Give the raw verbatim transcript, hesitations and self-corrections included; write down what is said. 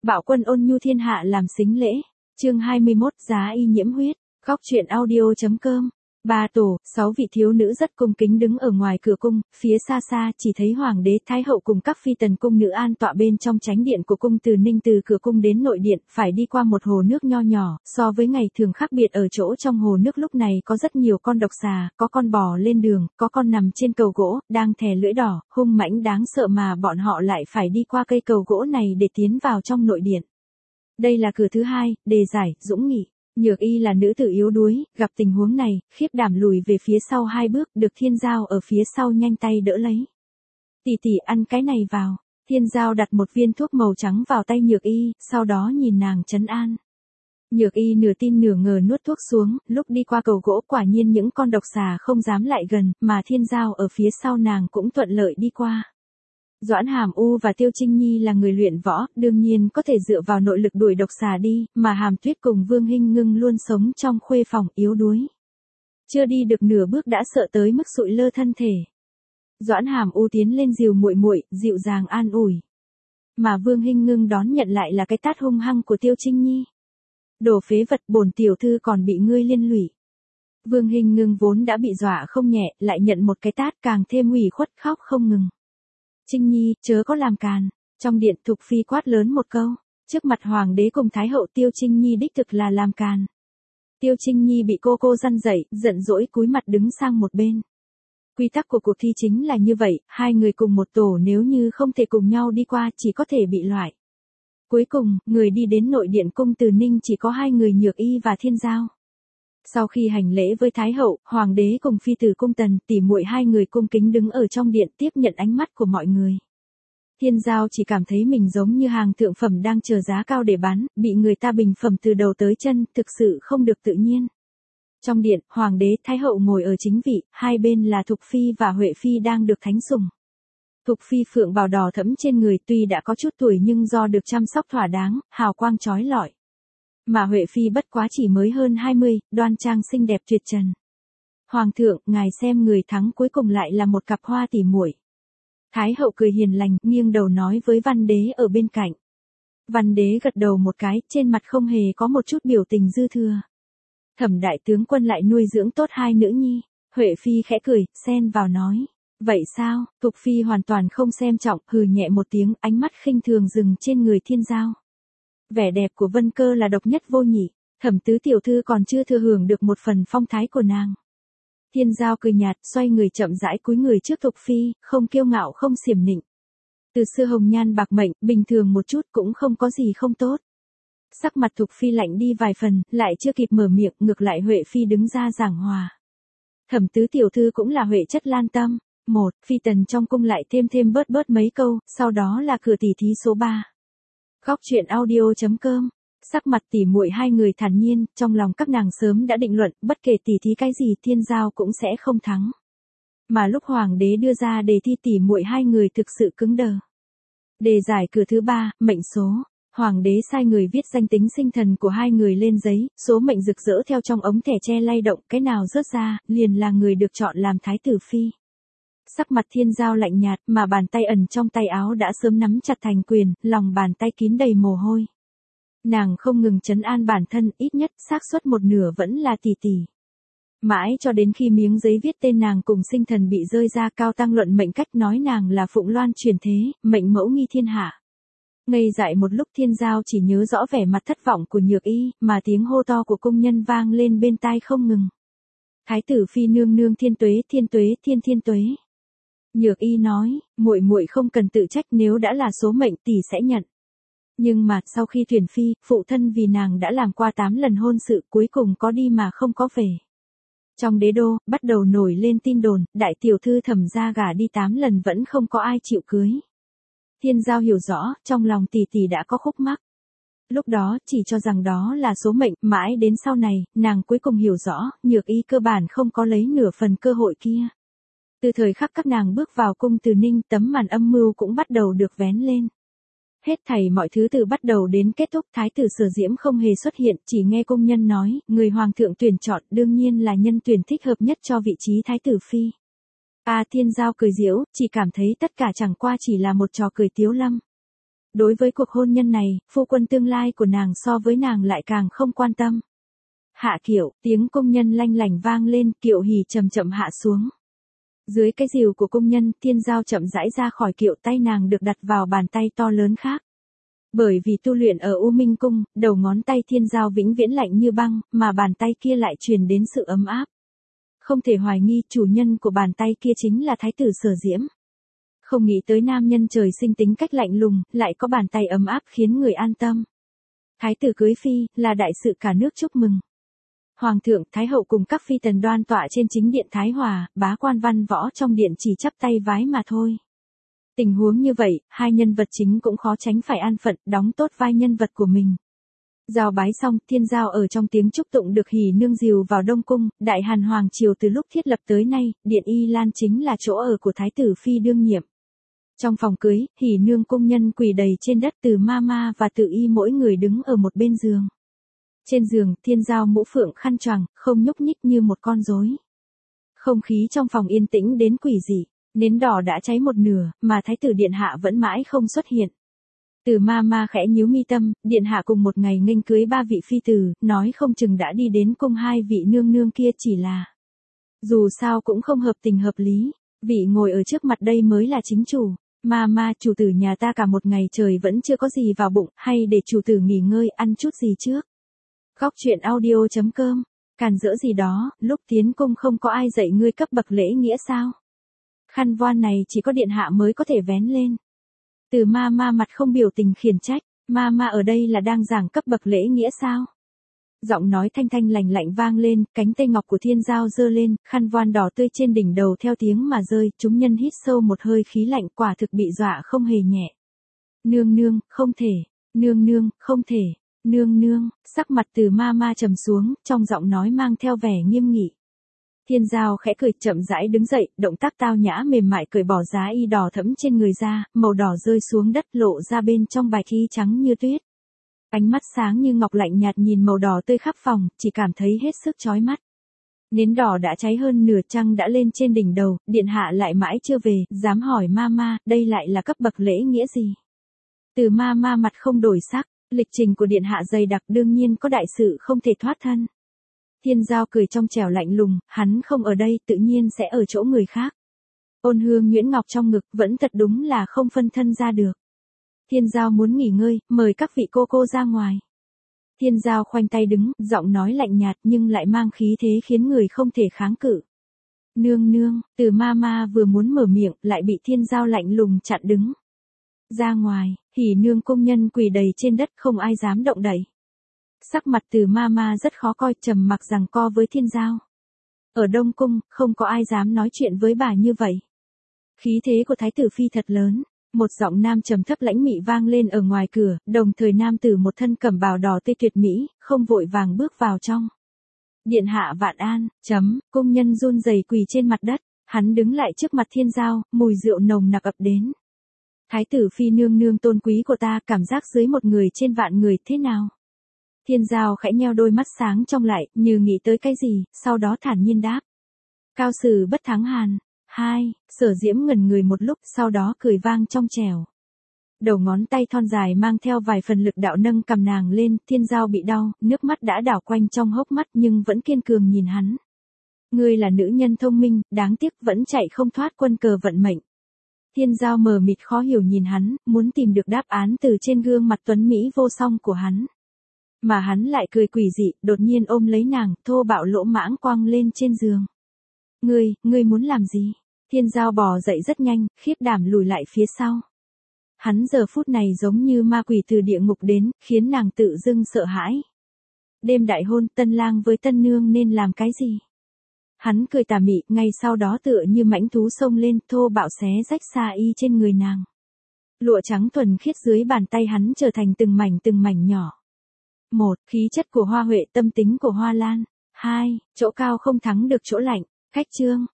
Bạo quân ôn nhu thiên hạ làm sính lễ. Chương hai mươi mốt giá y nhiễm huyết. Góc truyện audio.com. Ba tổ, sáu vị thiếu nữ rất cung kính đứng ở ngoài cửa cung, phía xa xa chỉ thấy hoàng đế thái hậu cùng các phi tần cung nữ an tọa bên trong chánh điện của cung. Từ Ninh từ cửa cung đến nội điện, phải đi qua một hồ nước nho nhỏ, so với ngày thường khác biệt ở chỗ trong hồ nước lúc này có rất nhiều con độc xà, có con bò lên đường, có con nằm trên cầu gỗ, đang thè lưỡi đỏ, hung mãnh đáng sợ mà bọn họ lại phải đi qua cây cầu gỗ này để tiến vào trong nội điện. Đây là cửa thứ hai, đề giải, dũng nghị. Nhược y là nữ tử yếu đuối, gặp tình huống này, khiếp đảm lùi về phía sau hai bước, được Thiên Giao ở phía sau nhanh tay đỡ lấy. Tỷ tỷ ăn cái này vào. Thiên Giao đặt một viên thuốc màu trắng vào tay Nhược y, sau đó nhìn nàng trấn an. Nhược y nửa tin nửa ngờ nuốt thuốc xuống, lúc đi qua cầu gỗ quả nhiên những con độc xà không dám lại gần, mà Thiên Giao ở phía sau nàng cũng thuận lợi đi qua. Doãn Hàm U và Tiêu Trinh Nhi là người luyện võ, đương nhiên có thể dựa vào nội lực đuổi độc xà đi, mà Hàm Tuyết cùng Vương Hinh Ngưng luôn sống trong khuê phòng yếu đuối. Chưa đi được nửa bước đã sợ tới mức sụi lơ thân thể. Doãn Hàm U tiến lên dìu muội muội, dịu dàng an ủi. Mà Vương Hinh Ngưng đón nhận lại là cái tát hung hăng của Tiêu Trinh Nhi. Đồ phế vật, bổn tiểu thư còn bị ngươi liên lụy. Vương Hinh Ngưng vốn đã bị dọa không nhẹ, lại nhận một cái tát càng thêm ủy khuất khóc không ngừng. Trinh Nhi, chớ có làm càn. Trong điện Thục Phi quát lớn một câu. Trước mặt hoàng đế cùng thái hậu Tiêu Trinh Nhi đích thực là làm càn. Tiêu Trinh Nhi bị cô cô răn dậy, giận dỗi cúi mặt đứng sang một bên. Quy tắc của cuộc thi chính là như vậy, hai người cùng một tổ nếu như không thể cùng nhau đi qua chỉ có thể bị loại. Cuối cùng, người đi đến nội điện cung Từ Ninh chỉ có hai người Nhược y và Thiên Giao. Sau khi hành lễ với Thái hậu, Hoàng đế cùng phi tử cung Tần, tỉ muội hai người cung kính đứng ở trong điện tiếp nhận ánh mắt của mọi người. Thiên Giao chỉ cảm thấy mình giống như hàng thượng phẩm đang chờ giá cao để bán, bị người ta bình phẩm từ đầu tới chân, thực sự không được tự nhiên. Trong điện, Hoàng đế Thái hậu ngồi ở chính vị, hai bên là Thục Phi và Huệ Phi đang được thánh sủng. Thục Phi phượng bào đỏ thẫm trên người tuy đã có chút tuổi nhưng do được chăm sóc thỏa đáng, hào quang chói lọi. Mà Huệ Phi bất quá chỉ mới hơn hai mươi, đoan trang xinh đẹp tuyệt trần. Hoàng thượng, ngài xem người thắng cuối cùng lại là một cặp hoa tỉ muội. Thái hậu cười hiền lành, nghiêng đầu nói với Văn đế ở bên cạnh. Văn đế gật đầu một cái, trên mặt không hề có một chút biểu tình dư thừa. Thẩm đại tướng quân lại nuôi dưỡng tốt hai nữ nhi. Huệ Phi khẽ cười, xen vào nói. Vậy sao? Thục Phi hoàn toàn không xem trọng, hừ nhẹ một tiếng, ánh mắt khinh thường dừng trên người Thiên Giao. Vẻ đẹp của Vân Cơ là độc nhất vô nhị, Thẩm tứ tiểu thư còn chưa thừa hưởng được một phần phong thái của nàng. Thiên Giao cười nhạt, xoay người chậm rãi cúi người trước Thục Phi, không kiêu ngạo không xiểm nịnh. Từ xưa hồng nhan bạc mệnh, bình thường một chút cũng không có gì không tốt. Sắc mặt Thục Phi lạnh đi vài phần, lại chưa kịp mở miệng, ngược lại Huệ Phi đứng ra giảng hòa. Thẩm tứ tiểu thư cũng là Huệ chất lan tâm. Một, phi tần trong cung lại thêm thêm bớt bớt mấy câu, sau đó là cửa tỉ thí số ba. Góc truyện audio.com. Sắc mặt tỉ muội hai người thản nhiên, trong lòng các nàng sớm đã định luận, bất kể tỉ thí cái gì Thiên Giao cũng sẽ không thắng. Mà lúc hoàng đế đưa ra đề thi tỉ muội hai người thực sự cứng đờ. Đề giải cửa thứ ba, mệnh số. Hoàng đế sai người viết danh tính sinh thần của hai người lên giấy, số mệnh rực rỡ theo trong ống thẻ tre lay động, cái nào rớt ra, liền là người được chọn làm thái tử phi. Sắc mặt Thiên Giao lạnh nhạt, mà bàn tay ẩn trong tay áo đã sớm nắm chặt thành quyền, lòng bàn tay kín đầy mồ hôi. Nàng không ngừng trấn an bản thân, ít nhất xác suất một nửa vẫn là tỷ tỷ. Mãi cho đến khi miếng giấy viết tên nàng cùng sinh thần bị rơi ra, Cao Tăng luận mệnh cách nói nàng là Phụng Loan truyền thế, mệnh mẫu nghi thiên hạ. Ngây dại một lúc Thiên Giao chỉ nhớ rõ vẻ mặt thất vọng của Nhược y, mà tiếng hô to của công nhân vang lên bên tai không ngừng. Thái tử phi nương nương thiên tuế, thiên tuế, thiên thiên tuế. Nhược y nói, muội muội không cần tự trách, nếu đã là số mệnh tỷ sẽ nhận. Nhưng mà, sau khi tuyển phi, phụ thân vì nàng đã làm qua tám lần hôn sự, cuối cùng có đi mà không có về. Trong đế đô, bắt đầu nổi lên tin đồn, đại tiểu thư Thẩm gia gả đi tám lần vẫn không có ai chịu cưới. Thiên Giao hiểu rõ, trong lòng tỷ tỷ đã có khúc mắc. Lúc đó, chỉ cho rằng đó là số mệnh, mãi đến sau này, nàng cuối cùng hiểu rõ, Nhược y cơ bản không có lấy nửa phần cơ hội kia. Từ thời khắc các nàng bước vào cung Từ Ninh, tấm màn âm mưu cũng bắt đầu được vén lên. Hết thảy mọi thứ từ bắt đầu đến kết thúc, thái tử Sở Diễm không hề xuất hiện, chỉ nghe công nhân nói, người hoàng thượng tuyển chọn đương nhiên là nhân tuyển thích hợp nhất cho vị trí thái tử phi. A Thiên Giao cười giễu, chỉ cảm thấy tất cả chẳng qua chỉ là một trò cười tiếu lâm. Đối với cuộc hôn nhân này, phu quân tương lai của nàng so với nàng lại càng không quan tâm. Hạ kiệu, tiếng công nhân lanh lảnh vang lên, kiệu hỉ chậm chậm hạ xuống. Dưới cái dìu của công nhân, Thiên Giao chậm rãi ra khỏi kiệu, tay nàng được đặt vào bàn tay to lớn khác. Bởi vì tu luyện ở U Minh Cung, đầu ngón tay Thiên Giao vĩnh viễn lạnh như băng, mà bàn tay kia lại truyền đến sự ấm áp. Không thể hoài nghi chủ nhân của bàn tay kia chính là Thái tử Sở Diễm. Không nghĩ tới nam nhân trời sinh tính cách lạnh lùng, lại có bàn tay ấm áp khiến người an tâm. Thái tử cưới phi, là đại sự cả nước chúc mừng. Hoàng thượng, Thái hậu cùng các phi tần đoan tọa trên chính điện Thái Hòa, bá quan văn võ trong điện chỉ chắp tay vái mà thôi. Tình huống như vậy, hai nhân vật chính cũng khó tránh phải an phận, đóng tốt vai nhân vật của mình. Giao bái xong, Thiên Giao ở trong tiếng chúc tụng được hỉ nương dìu vào Đông Cung, Đại Hàn Hoàng triều từ lúc thiết lập tới nay, điện Y Lan chính là chỗ ở của Thái tử phi đương nhiệm. Trong phòng cưới, hỉ nương cung nhân quỳ đầy trên đất, từ Mama và Tự Y mỗi người đứng ở một bên giường. Trên giường, Thiên Giao mũ phượng khăn choàng, không nhúc nhích như một con rối. Không khí trong phòng yên tĩnh đến quỷ dị, nến đỏ đã cháy một nửa, mà Thái tử điện hạ vẫn mãi không xuất hiện. Từ Mama khẽ nhíu mi tâm, điện hạ cùng một ngày nghênh cưới ba vị phi tử, nói không chừng đã đi đến cung hai vị nương nương kia, chỉ là dù sao cũng không hợp tình hợp lý, vị ngồi ở trước mặt đây mới là chính chủ. Mama, chủ tử nhà ta cả một ngày trời vẫn chưa có gì vào bụng, hay để chủ tử nghỉ ngơi ăn chút gì trước. Góc truyện audio chấm com, càn rỡ gì đó, lúc tiến cung không có ai dạy ngươi cấp bậc lễ nghĩa sao? Khăn voan này chỉ có điện hạ mới có thể vén lên. Từ Mama mặt không biểu tình khiển trách, Mama ở đây là đang giảng cấp bậc lễ nghĩa sao? Giọng nói thanh thanh lành lạnh vang lên, cánh tay ngọc của Thiên Giao giơ lên, khăn voan đỏ tươi trên đỉnh đầu theo tiếng mà rơi, chúng nhân hít sâu một hơi khí lạnh, quả thực bị dọa không hề nhẹ. Nương nương, không thể, nương nương, không thể, nương nương, sắc mặt Từ Mama trầm xuống, trong giọng nói mang theo vẻ nghiêm nghị. Thiên Giao khẽ cười chậm rãi đứng dậy, động tác tao nhã mềm mại cởi bỏ giá y đỏ thẫm trên người ra, màu đỏ rơi xuống đất lộ ra bên trong bạch y trắng như tuyết. Ánh mắt sáng như ngọc lạnh nhạt nhìn màu đỏ tươi khắp phòng, chỉ cảm thấy hết sức chói mắt. Nến đỏ đã cháy hơn nửa, trăng đã lên trên đỉnh đầu, điện hạ lại mãi chưa về, dám hỏi Mama, đây lại là cấp bậc lễ nghĩa gì? Từ Mama mặt không đổi sắc, lịch trình của điện hạ dày đặc, đương nhiên có đại sự không thể thoát thân. Thiên Giao cười trong trẻo lạnh lùng, hắn không ở đây, tự nhiên sẽ ở chỗ người khác. Ôn hương nhuyễn ngọc trong ngực, vẫn thật đúng là không phân thân ra được. Thiên Giao muốn nghỉ ngơi, mời các vị cô cô ra ngoài. Thiên Giao khoanh tay đứng, giọng nói lạnh nhạt nhưng lại mang khí thế khiến người không thể kháng cự. Nương nương, Từ Mama vừa muốn mở miệng, lại bị Thiên Giao lạnh lùng chặn đứng. Ra ngoài, hỉ nương công nhân quỳ đầy trên đất, không ai dám động đậy. Sắc mặt Từ Mama rất khó coi, trầm mặc giằng co với Thiên Giao. Ở Đông Cung, không có ai dám nói chuyện với bà như vậy. Khí thế của Thái tử phi thật lớn. Một giọng nam trầm thấp lãnh mị vang lên ở ngoài cửa, đồng thời nam tử một thân cẩm bào đỏ tươi tuyệt mỹ, không vội vàng bước vào trong. Điện hạ vạn an, chấm, cung nhân run rẩy quỳ trên mặt đất, hắn đứng lại trước mặt Thiên Giao, mùi rượu nồng nặc ập đến. Thái tử phi nương nương tôn quý của ta, cảm giác dưới một người trên vạn người thế nào? Thiên Giao khẽ nheo đôi mắt sáng trong lại, như nghĩ tới cái gì, sau đó thản nhiên đáp. Cao sử bất thắng hàn. Hai, Sở Diễm ngẩn người một lúc, sau đó cười vang trong trẻo. Đầu ngón tay thon dài mang theo vài phần lực đạo nâng cầm nàng lên, Thiên Giao bị đau, nước mắt đã đảo quanh trong hốc mắt nhưng vẫn kiên cường nhìn hắn. Ngươi là nữ nhân thông minh, đáng tiếc vẫn chạy không thoát quân cờ vận mệnh. Thiên Giao mờ mịt khó hiểu nhìn hắn, muốn tìm được đáp án từ trên gương mặt tuấn Mỹ vô song của hắn. Mà hắn lại cười quỷ dị, đột nhiên ôm lấy nàng, thô bạo lỗ mãng quăng lên trên giường. Ngươi, ngươi muốn làm gì? Thiên Giao bò dậy rất nhanh, khiếp đảm lùi lại phía sau. Hắn giờ phút này giống như ma quỷ từ địa ngục đến, khiến nàng tự dưng sợ hãi. Đêm đại hôn, tân lang với tân nương nên làm cái gì? Hắn cười tà mị, ngay sau đó tựa như mãnh thú xông lên, thô bạo xé rách sa y trên người nàng. Lụa trắng thuần khiết dưới bàn tay hắn trở thành từng mảnh từng mảnh nhỏ. Một, khí chất của Hoa Huệ, tâm tính của Hoa Lan. Hai, chỗ cao không thắng được chỗ lạnh. Khách chương,